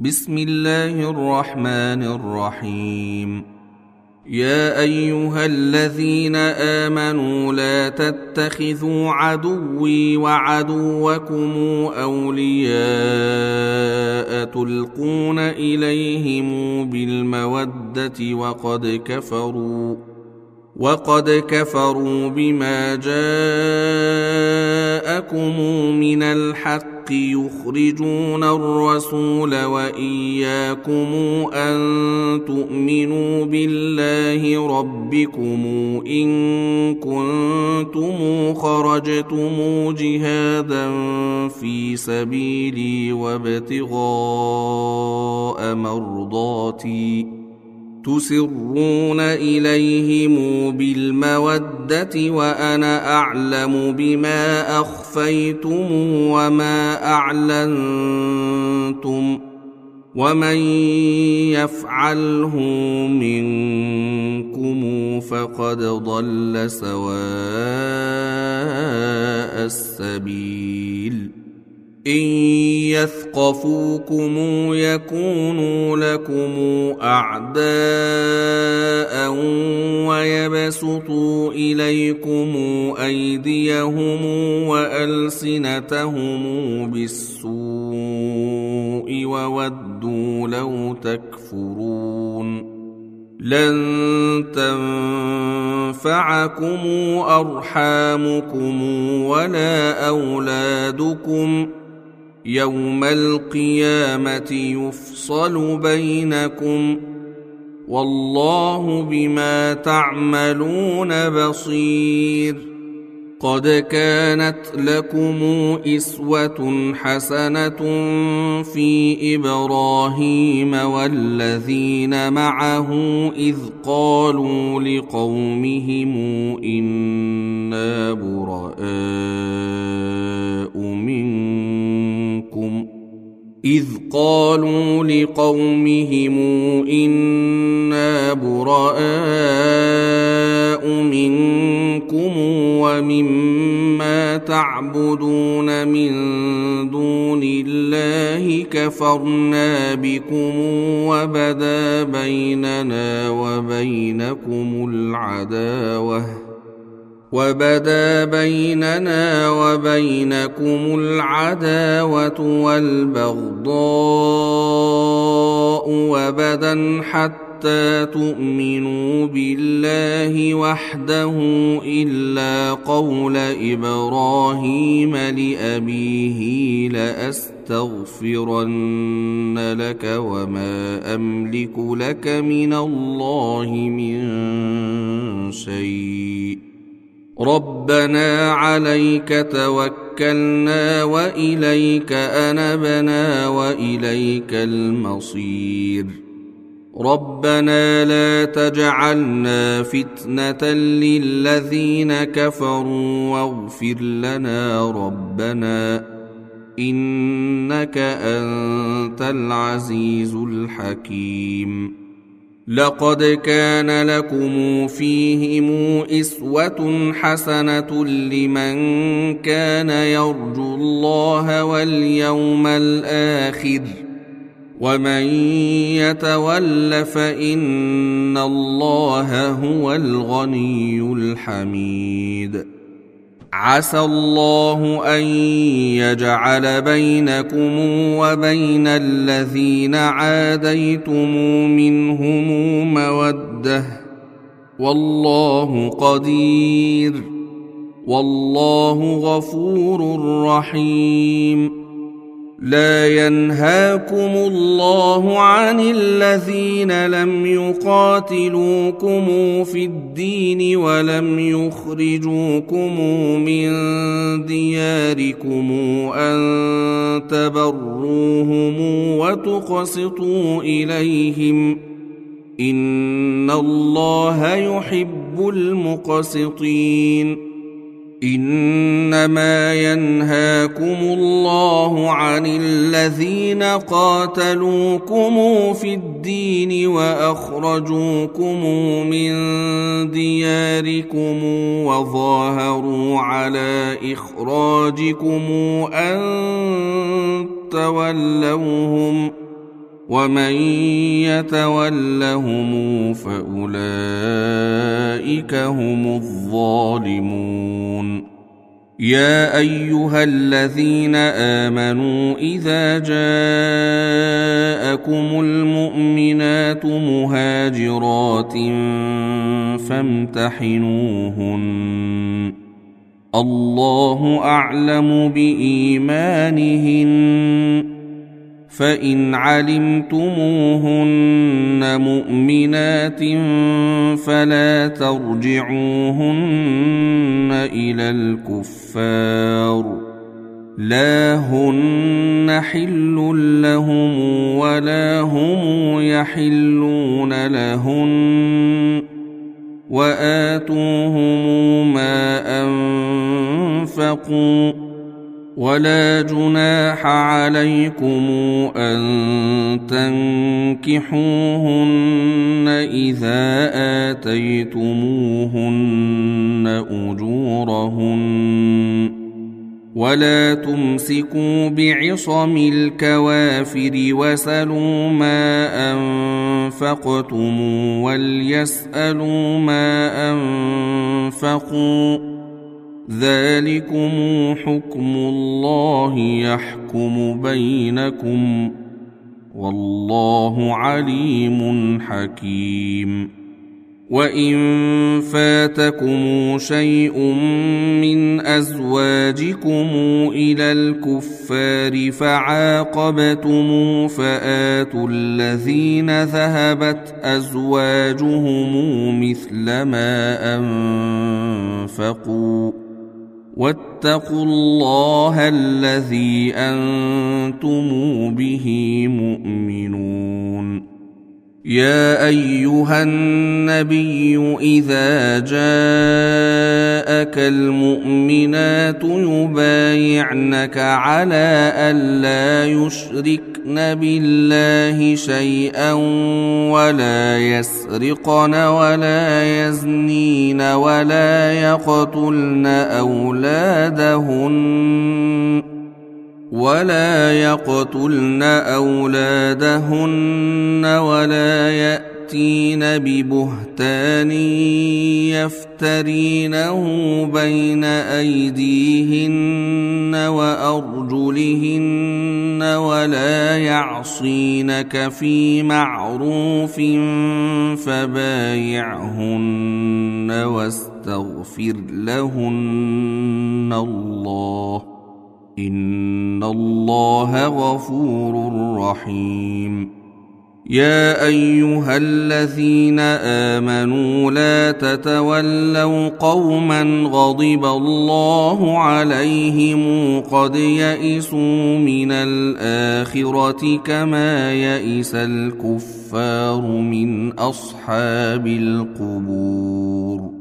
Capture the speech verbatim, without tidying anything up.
بسم الله الرحمن الرحيم. يا أيها الذين آمنوا لا تتخذوا عدوي وعدوكم أولياء تلقون إليهم بالمودة وقد كفروا وقد كفروا بما جاءكم من الحق يخرجون الرسول وإياكم أن تؤمنوا بالله ربكم إن كنتم خرجتم جهادا في سبيلي وابتغاء مرضاتي تسرون إليهم بالمودة وأنا أعلم بما أخفيتم وما أعلنتم ومن يفعله منكم فقد ضل سواء السبيل. إن يثقفوكم يكونوا لكم أعداء ويبسطوا إليكم أيديهم وألسنتهم بالسوء وودوا لو تكفرون. لن تنفعكم أرحامكم ولا أولادكم يوم القيامة يفصل بينكم والله بما تعملون بصير. قد كانت لكم إسوة حسنة في إبراهيم والذين معه إذ قالوا لقومهم إنا براء منكم إذ قالوا لقومهم إنا براء منكم ومما تعبدون من دون الله كفرنا بكم وبدا بيننا وبينكم العداوة وبدا بيننا وبينكم العداوة والبغضاء وبدا حتى تؤمنوا بالله وحده إلا قول إبراهيم لأبيه لأستغفرن لك وما أملك لك من الله من شيء ربنا عليك توكلنا وإليك أنبنا وإليك المصير. ربنا لا تجعلنا فتنة للذين كفروا واغفر لنا ربنا إنك أنت العزيز الحكيم. لقد كان لكم فيهم إسوة حسنة لمن كان يرجو الله واليوم الآخر ومن يتول فإن الله هو الغني الحميد. عسى الله أن يجعل بينكم وبين الذين عاديتم منهم مودة والله قدير والله غفور رحيم. لا ينهاكم الله عن الذين لم يقاتلوكم في الدين ولم يخرجوكم من دياركم أن تبروهم وتقسطوا إليهم إن الله يحب المقسطين. إنما ينهاكم الله عن الذين قاتلوكم في الدين وأخرجوكم من دياركم وظاهروا على إخراجكم أن تولوهم ومن يتولهم فأولئك هم الظالمون يا أيها الذين آمنوا إذا جاءكم المؤمنات مهاجرات فامتحنوهن الله أعلم بإيمانهن فإن علمتموهن مؤمنات فلا ترجعوهن إلى الكفار لا هن حل لهم ولا هم يحلون لهن وآتوهم ما أنفقوا ولا جناح عليكم أن تنكحوهن إذا آتيتموهن أجورهن ولا تمسكوا بعصم الكوافر وسلوا ما أنفقتم وليسألوا ما أنفقوا ذلكم حكم الله يحكم بينكم والله عليم حكيم وإن فاتكم شيء من أزواجكم إلى الكفار فعاقبتم فآتوا الذين ذهبت أزواجهم مثل ما أنفقوا واتقوا الله الذي أنتم به مؤمنون يا أيها النبي إذا جاءك المؤمنات يبايعنك على ألا يشركن بالله شيئا ولا يسرقن ولا يزنين ولا يقتلن أولادهن ولا يقتلن أولادهن ولا يأتين ببهتان يفترينه بين أيديهن وأرجلهن ولا يعصينك في معروف فبايعهن واستغفر لهن الله إن الله غفور رحيم يا أيها الذين آمنوا لا تتولوا قوما غضب الله عليهم قد يئسوا من الآخرة كما يئس الكفار من أصحاب القبور